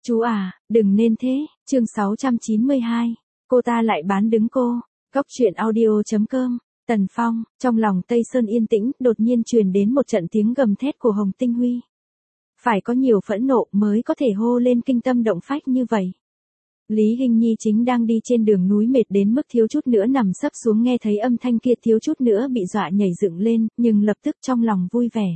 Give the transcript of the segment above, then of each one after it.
Chú à, đừng nên thế, chương 692. Cô ta lại bán đứng cô. Góc truyện audio.com. Tần Phong, trong lòng Tây Sơn yên tĩnh, đột nhiên truyền đến một trận tiếng gầm thét của Hồng Tinh Huy. Phải có nhiều phẫn nộ mới có thể hô lên kinh tâm động phách như vậy. Lý Hinh Nhi chính đang đi trên đường núi mệt đến mức thiếu chút nữa nằm sấp xuống, nghe thấy âm thanh kia thiếu chút nữa bị dọa nhảy dựng lên, nhưng lập tức trong lòng vui vẻ.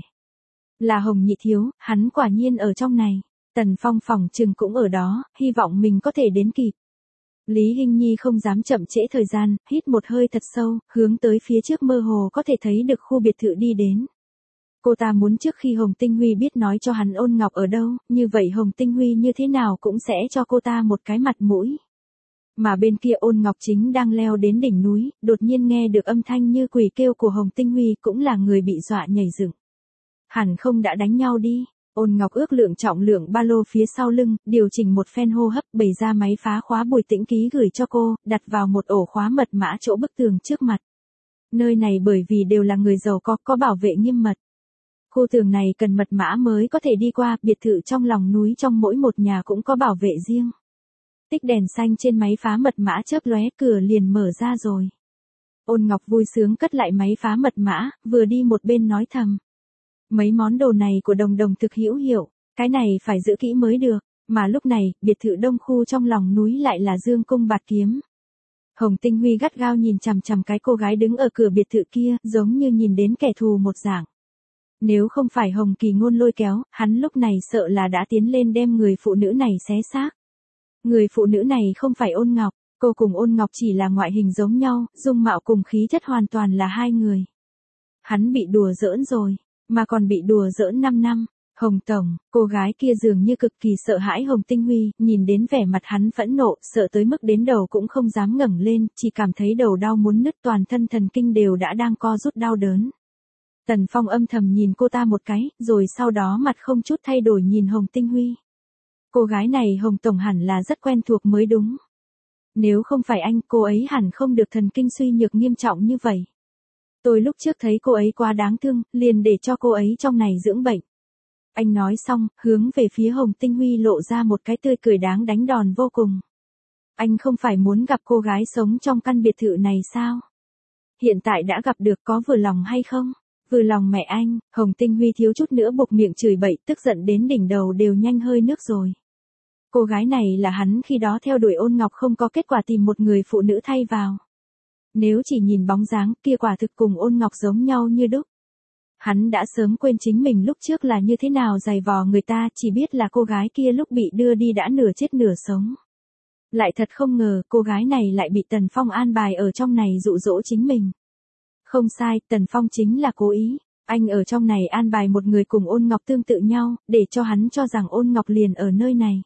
Là Hồng nhị thiếu, hắn quả nhiên ở trong này. Tần Phong phỏng chừng cũng ở đó, hy vọng mình có thể đến kịp. Lý Hinh Nhi không dám chậm trễ thời gian, hít một hơi thật sâu, hướng tới phía trước mơ hồ có thể thấy được khu biệt thự đi đến. Cô ta muốn trước khi Hồng Tinh Huy biết nói cho hắn Ôn Ngọc ở đâu, như vậy Hồng Tinh Huy như thế nào cũng sẽ cho cô ta một cái mặt mũi. Mà bên kia Ôn Ngọc chính đang leo đến đỉnh núi, đột nhiên nghe được âm thanh như quỷ kêu của Hồng Tinh Huy, cũng là người bị dọa nhảy dựng. Hẳn không đã đánh nhau đi. Ôn Ngọc ước lượng trọng lượng ba lô phía sau lưng, điều chỉnh một phen hô hấp, bày ra máy phá khóa Bùi Tĩnh Ký gửi cho cô, đặt vào một ổ khóa mật mã chỗ bức tường trước mặt. Nơi này bởi vì đều là người giàu có bảo vệ nghiêm mật. Khu tường này cần mật mã mới có thể đi qua, biệt thự trong lòng núi trong mỗi một nhà cũng có bảo vệ riêng. Tích đèn xanh trên máy phá mật mã chớp lóe, cửa liền mở ra rồi. Ôn Ngọc vui sướng cất lại máy phá mật mã, vừa đi một bên nói thầm. Mấy món đồ này của Đồng Đồng thực hữu hiệu, cái này phải giữ kỹ mới được, mà lúc này, biệt thự đông khu trong lòng núi lại là Dương Cung Bạt Kiếm. Hồng Tinh Huy gắt gao nhìn chằm chằm cái cô gái đứng ở cửa biệt thự kia, giống như nhìn đến kẻ thù một dạng. Nếu không phải Hồng Kỳ Ngôn lôi kéo, hắn lúc này sợ là đã tiến lên đem người phụ nữ này xé xác. Người phụ nữ này không phải Ôn Ngọc, cô cùng Ôn Ngọc chỉ là ngoại hình giống nhau, dung mạo cùng khí chất hoàn toàn là hai người. Hắn bị đùa giỡn rồi. Mà còn bị đùa giỡn 5 năm. Hồng Tổng, cô gái kia dường như cực kỳ sợ hãi Hồng Tinh Huy, nhìn đến vẻ mặt hắn phẫn nộ, sợ tới mức đến đầu cũng không dám ngẩng lên, chỉ cảm thấy đầu đau muốn nứt, toàn thân thần kinh đều đã đang co rút đau đớn. Tần Phong âm thầm nhìn cô ta một cái, rồi sau đó mặt không chút thay đổi nhìn Hồng Tinh Huy. Cô gái này Hồng Tổng hẳn là rất quen thuộc mới đúng. Nếu không phải anh, cô ấy hẳn không được thần kinh suy nhược nghiêm trọng như vậy. Tôi lúc trước thấy cô ấy quá đáng thương, liền để cho cô ấy trong này dưỡng bệnh. Anh nói xong, hướng về phía Hồng Tinh Huy lộ ra một cái tươi cười đáng đánh đòn vô cùng. Anh không phải muốn gặp cô gái sống trong căn biệt thự này sao? Hiện tại đã gặp được, có vừa lòng hay không? Vừa lòng mẹ anh. Hồng Tinh Huy thiếu chút nữa buộc miệng chửi bậy, tức giận đến đỉnh đầu đều nhanh hơi nước rồi. Cô gái này là hắn khi đó theo đuổi Ôn Ngọc không có kết quả tìm một người phụ nữ thay vào. Nếu chỉ nhìn bóng dáng kia quả thực cùng Ôn Ngọc giống nhau như đúc. Hắn đã sớm quên chính mình lúc trước là như thế nào giày vò người ta, chỉ biết là cô gái kia lúc bị đưa đi đã nửa chết nửa sống. Lại thật không ngờ cô gái này lại bị Tần Phong an bài ở trong này dụ dỗ chính mình. Không sai, Tần Phong chính là cố ý. Anh ở trong này an bài một người cùng Ôn Ngọc tương tự nhau, để cho hắn cho rằng Ôn Ngọc liền ở nơi này.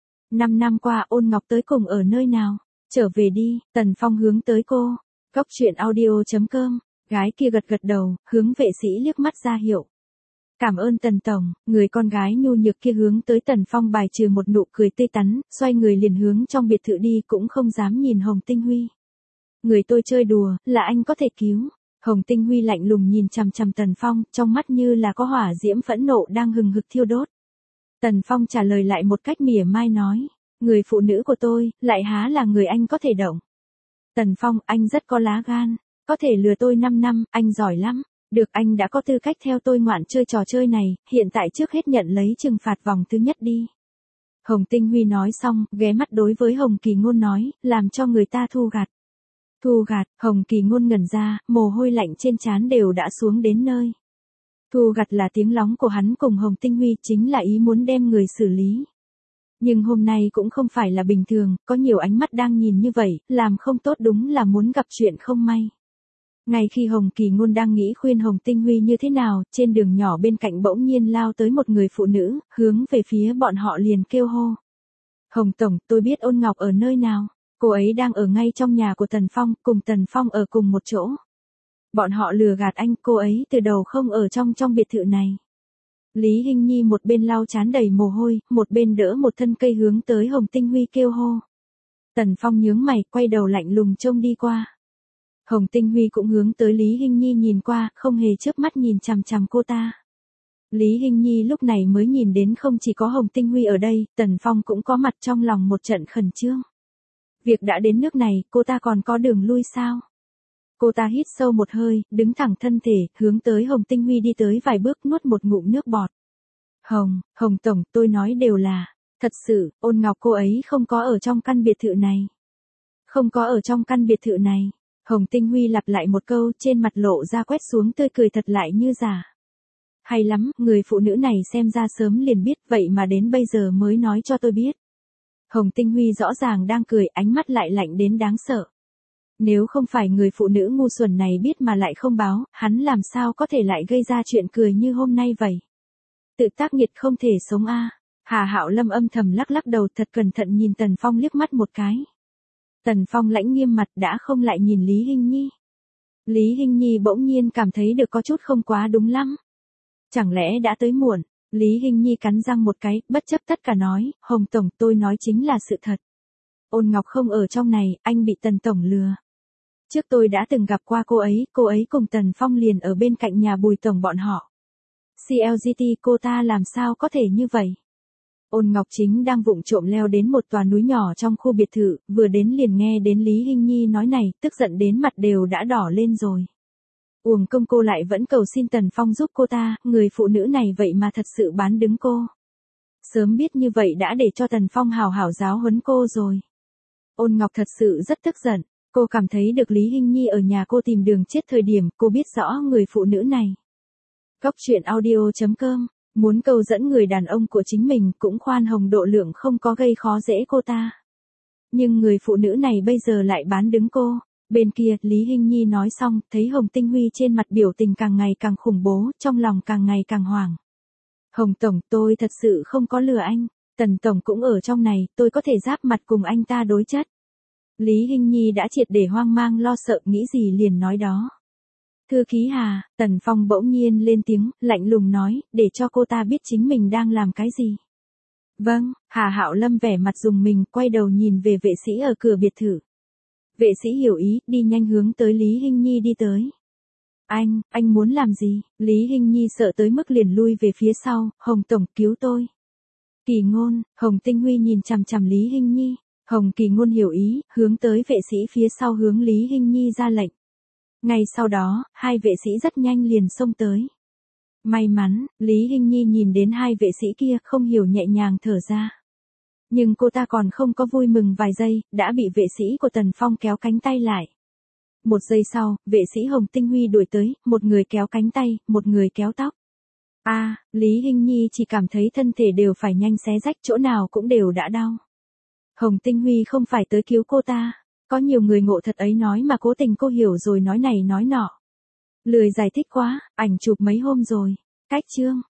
5 năm qua Ôn Ngọc tới cùng ở nơi nào? Trở về đi. Tần Phong hướng tới cô. Góc truyện audio.com. Gái kia gật gật đầu, hướng vệ sĩ liếc mắt ra hiệu. Cảm ơn Tần Tổng. Người con gái nhu nhược kia hướng tới Tần Phong bài trừ một nụ cười tươi tắn, xoay người liền hướng trong biệt thự đi, cũng không dám nhìn Hồng Tinh Huy. Người tôi chơi đùa, là anh có thể cứu. Hồng Tinh Huy lạnh lùng nhìn chằm chằm Tần Phong, trong mắt như là có hỏa diễm phẫn nộ đang hừng hực thiêu đốt. Tần Phong trả lời lại một cách mỉa mai nói, người phụ nữ của tôi, lại há là người anh có thể động. Tần Phong, anh rất có lá gan, có thể lừa tôi 5 năm, anh giỏi lắm. Được, anh đã có tư cách theo tôi ngoạn chơi trò chơi này, hiện tại trước hết nhận lấy trừng phạt vòng thứ nhất đi. Hồng Tinh Huy nói xong, ghé mắt đối với Hồng Kỳ Ngôn nói, làm cho người ta thu gặt. Thu gặt, Hồng Kỳ Ngôn ngẩn ra, mồ hôi lạnh trên trán đều đã xuống đến nơi. Thu gặt là tiếng lóng của hắn cùng Hồng Tinh Huy, chính là ý muốn đem người xử lý. Nhưng hôm nay cũng không phải là bình thường, có nhiều ánh mắt đang nhìn như vậy, làm không tốt đúng là muốn gặp chuyện không may. Ngay khi Hồng Kỳ Ngôn đang nghĩ khuyên Hồng Tinh Huy như thế nào, trên đường nhỏ bên cạnh bỗng nhiên lao tới một người phụ nữ, hướng về phía bọn họ liền kêu hô. Hồng Tổng, tôi biết Ôn Ngọc ở nơi nào. Cô ấy đang ở ngay trong nhà của Tần Phong, cùng Tần Phong ở cùng một chỗ. Bọn họ lừa gạt anh, cô ấy từ đầu không ở trong biệt thự này. Lý Hinh Nhi một bên lau trán đầy mồ hôi, một bên đỡ một thân cây hướng tới Hồng Tinh Huy kêu hô. Tần Phong nhướng mày, quay đầu lạnh lùng trông đi qua. Hồng Tinh Huy cũng hướng tới Lý Hinh Nhi nhìn qua, không hề chớp mắt nhìn chằm chằm cô ta. Lý Hinh Nhi lúc này mới nhìn đến không chỉ có Hồng Tinh Huy ở đây, Tần Phong cũng có mặt trong lòng một trận khẩn trương. Việc đã đến nước này, cô ta còn có đường lui sao? Cô ta hít sâu một hơi, đứng thẳng thân thể, hướng tới Hồng Tinh Huy đi tới vài bước nuốt một ngụm nước bọt. Hồng Tổng, tôi nói đều là, thật sự, Ôn Ngọc cô ấy không có ở trong căn biệt thự này. Không có ở trong căn biệt thự này. Hồng Tinh Huy lặp lại một câu, trên mặt lộ ra quét xuống tươi cười thật lại như giả. Hay lắm, người phụ nữ này xem ra sớm liền biết, vậy mà đến bây giờ mới nói cho tôi biết. Hồng Tinh Huy rõ ràng đang cười, ánh mắt lại lạnh đến đáng sợ. Nếu không phải người phụ nữ ngu xuẩn này biết mà lại không báo, hắn làm sao có thể lại gây ra chuyện cười như hôm nay vậy? Tự tác nghiệt không thể sống a. Hà Hạo Lâm âm thầm lắc lắc đầu thật cẩn thận nhìn Tần Phong liếc mắt một cái. Tần Phong lãnh nghiêm mặt đã không lại nhìn Lý Hinh Nhi. Lý Hinh Nhi bỗng nhiên cảm thấy được có chút không quá đúng lắm. Chẳng lẽ đã tới muộn? Lý Hinh Nhi cắn răng một cái, bất chấp tất cả nói, Hồng Tổng tôi nói chính là sự thật. Ôn Ngọc không ở trong này, anh bị Tần Tổng lừa. Trước tôi đã từng gặp qua cô ấy cùng Tần Phong liền ở bên cạnh nhà Bùi Tổng bọn họ. CLGT cô ta làm sao có thể như vậy? Ôn Ngọc chính đang vụng trộm leo đến một tòa núi nhỏ trong khu biệt thự, vừa đến liền nghe đến Lý Hinh Nhi nói này, tức giận đến mặt đều đã đỏ lên rồi. Uổng công cô lại vẫn cầu xin Tần Phong giúp cô ta, người phụ nữ này vậy mà thật sự bán đứng cô. Sớm biết như vậy đã để cho Tần Phong hào hảo giáo huấn cô rồi. Ôn Ngọc thật sự rất tức giận, cô cảm thấy được Lý Hinh Nhi ở nhà cô tìm đường chết thời điểm cô biết rõ người phụ nữ này. Góc truyện audio.com, muốn câu dẫn người đàn ông của chính mình cũng khoan hồng độ lượng không có gây khó dễ cô ta. Nhưng người phụ nữ này bây giờ lại bán đứng cô. Bên kia, Lý Hinh Nhi nói xong, thấy Hồng Tinh Huy trên mặt biểu tình càng ngày càng khủng bố, trong lòng càng ngày càng hoảng. Hồng Tổng, tôi thật sự không có lừa anh, Tần Tổng cũng ở trong này, tôi có thể giáp mặt cùng anh ta đối chất. Lý Hinh Nhi đã triệt để hoang mang lo sợ, nghĩ gì liền nói đó. Thư ký Hà, Tần Phong bỗng nhiên lên tiếng, lạnh lùng nói, để cho cô ta biết chính mình đang làm cái gì. Vâng, Hà Hạo Lâm vẻ mặt rùng mình, quay đầu nhìn về vệ sĩ ở cửa biệt thự. Vệ sĩ hiểu ý, đi nhanh hướng tới Lý Hinh Nhi đi tới. Anh muốn làm gì? Lý Hinh Nhi sợ tới mức liền lui về phía sau, Hồng Tổng cứu tôi. Kỳ Ngôn, Hồng Tinh Huy nhìn chằm chằm Lý Hinh Nhi, Hồng Kỳ Ngôn hiểu ý, hướng tới vệ sĩ phía sau hướng Lý Hinh Nhi ra lệnh. Ngay sau đó, hai vệ sĩ rất nhanh liền xông tới. May mắn, Lý Hinh Nhi nhìn đến hai vệ sĩ kia không hiểu nhẹ nhàng thở ra. Nhưng cô ta còn không có vui mừng vài giây, đã bị vệ sĩ của Tần Phong kéo cánh tay lại. Một giây sau, vệ sĩ Hồng Tinh Huy đuổi tới, một người kéo cánh tay, một người kéo tóc. Lý Hinh Nhi chỉ cảm thấy thân thể đều phải nhanh xé rách, chỗ nào cũng đều đã đau. Hồng Tinh Huy không phải tới cứu cô ta, có nhiều người ngộ thật ấy nói mà cố tình cô hiểu rồi nói này nói nọ. Lười giải thích quá, ảnh chụp mấy hôm rồi, cách chương.